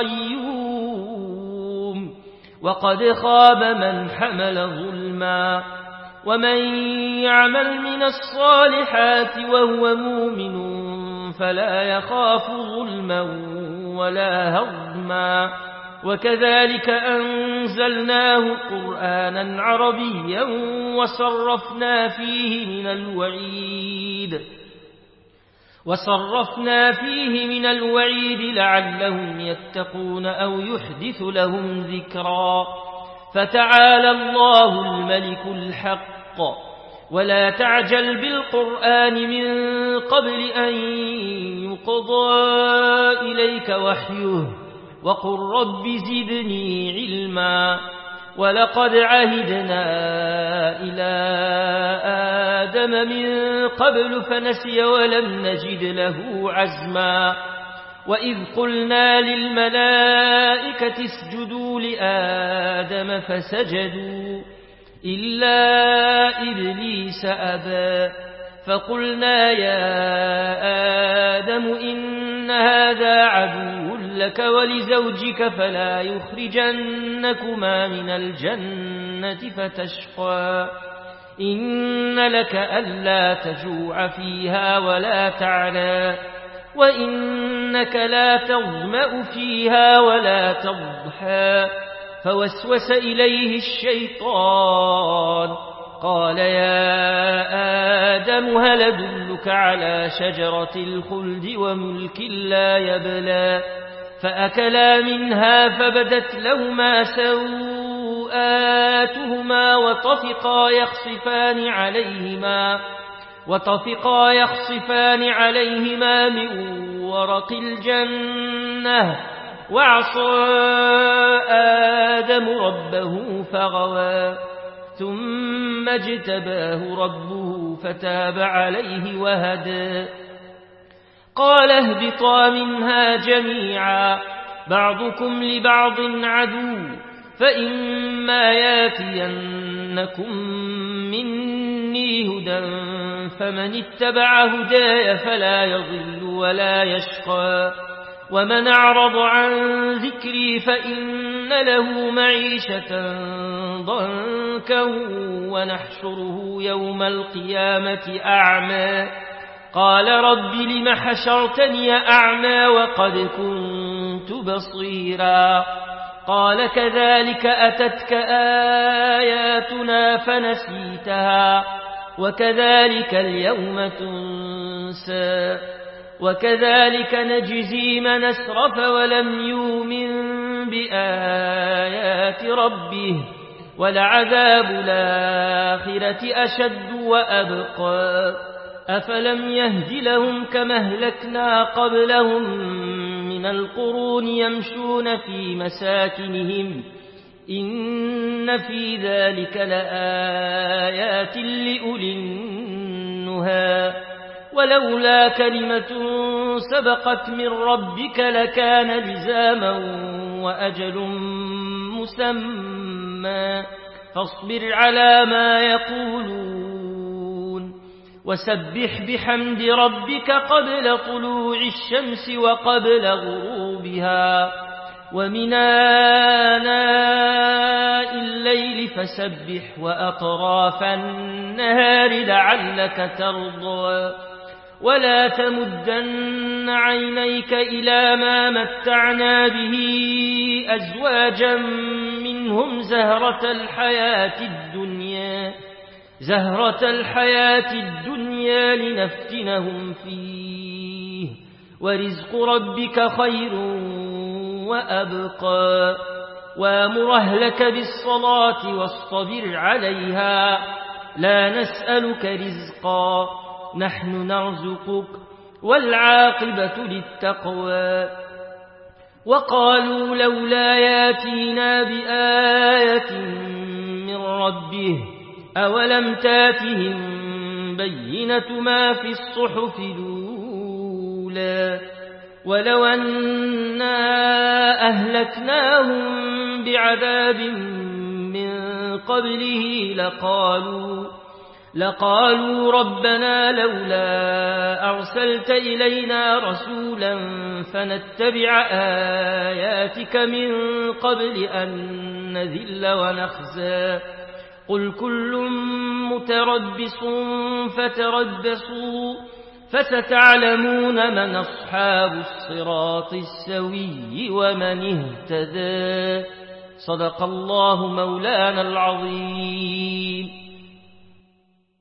[SPEAKER 1] القيوم وقد خاب من حمل ظلما ومن يعمل من الصالحات وهو مؤمن فلا يخاف ظلما ولا هضما وكذلك أنزلناه قرآنا عربيا وصرفنا فيه من الوعيد وصرفنا فيه من الوعيد لعلهم يتقون أو يحدث لهم ذكرا فتعالى الله الملك الحق ولا تعجل بالقرآن من قبل أن يقضى إليك وحيه وقل رب زدني علما ولقد عهدنا إلى آدم من قبل فنسي ولم نجد له عزما وإذ قلنا للملائكة اسجدوا لآدم فسجدوا إلا إبليس أبى فقلنا يا آدم إن هذا عدو لك ولزوجك فلا يخرجنكما من الجنة فتشقى إن لك ألا تجوع فيها ولا تعلى وإنك لا تظمأ فيها ولا تضحى فوسوس إليه الشيطان قال يا آدم هل أدلك على شجرة الخلد وملك لا يبلى فأكلا منها فبدت لهما سوآتهما وطفقا يخصفان عليهما وطفقا يخصفان عليهما من ورق الجنة وعصى آدم ربه فغوى ثم اجتباه ربه فتاب عليه وهدى قال اهبطا منها جميعا بعضكم لبعض عدو فإما ياتينكم مني هدى فمن اتبع هداي فلا يضل ولا يشقى ومن أعرض عن ذكري فإن له معيشة ضنكا ونحشره يوم القيامة أعمى قال رب لم حشرتني أعمى وقد كنت بصيرا قال كذلك أتتك آياتنا فنسيتها وكذلك اليوم تنسى وكذلك نجزي من أسرف ولم يؤمن بآيات ربه ولعذاب الآخرة أشد وأبقى أفلم يهد لهم كما أهلكنا قبلهم من القرون يمشون في مساكنهم إن في ذلك لآيات لأولي النهى ولولا كلمة سبقت من ربك لكان لزاما وأجل مسمى فاصبر على ما يقولون وسبح بحمد ربك قبل طلوع الشمس وقبل غروبها ومن آناء الليل فسبح وأطراف النهار لعلك ترضى ولا تمدن عينيك إلى ما متعنا به أزواجا منهم زهرة الحياة الدنيا زهرة الحياة الدنيا لنفتنهم فيه ورزق ربك خير وأبقى وامر أهلك بالصلاة واصطبر عليها لا نسألك رزقا نحن نرزقك والعاقبة للتقوى وقالوا لولا ياتينا بآية من ربه أولم تاتهم بينة ما في الصحف الأولى ولو أنا أهلكناهم بعذاب من قبله لقالوا لقالوا ربنا لولا أرسلت إلينا رسولا فنتبع آياتك من قبل أن نذل ونخزى قل كل متربص فتربصوا فستعلمون من أصحاب الصراط السوي ومن اهتدى صدق الله مولانا العظيم.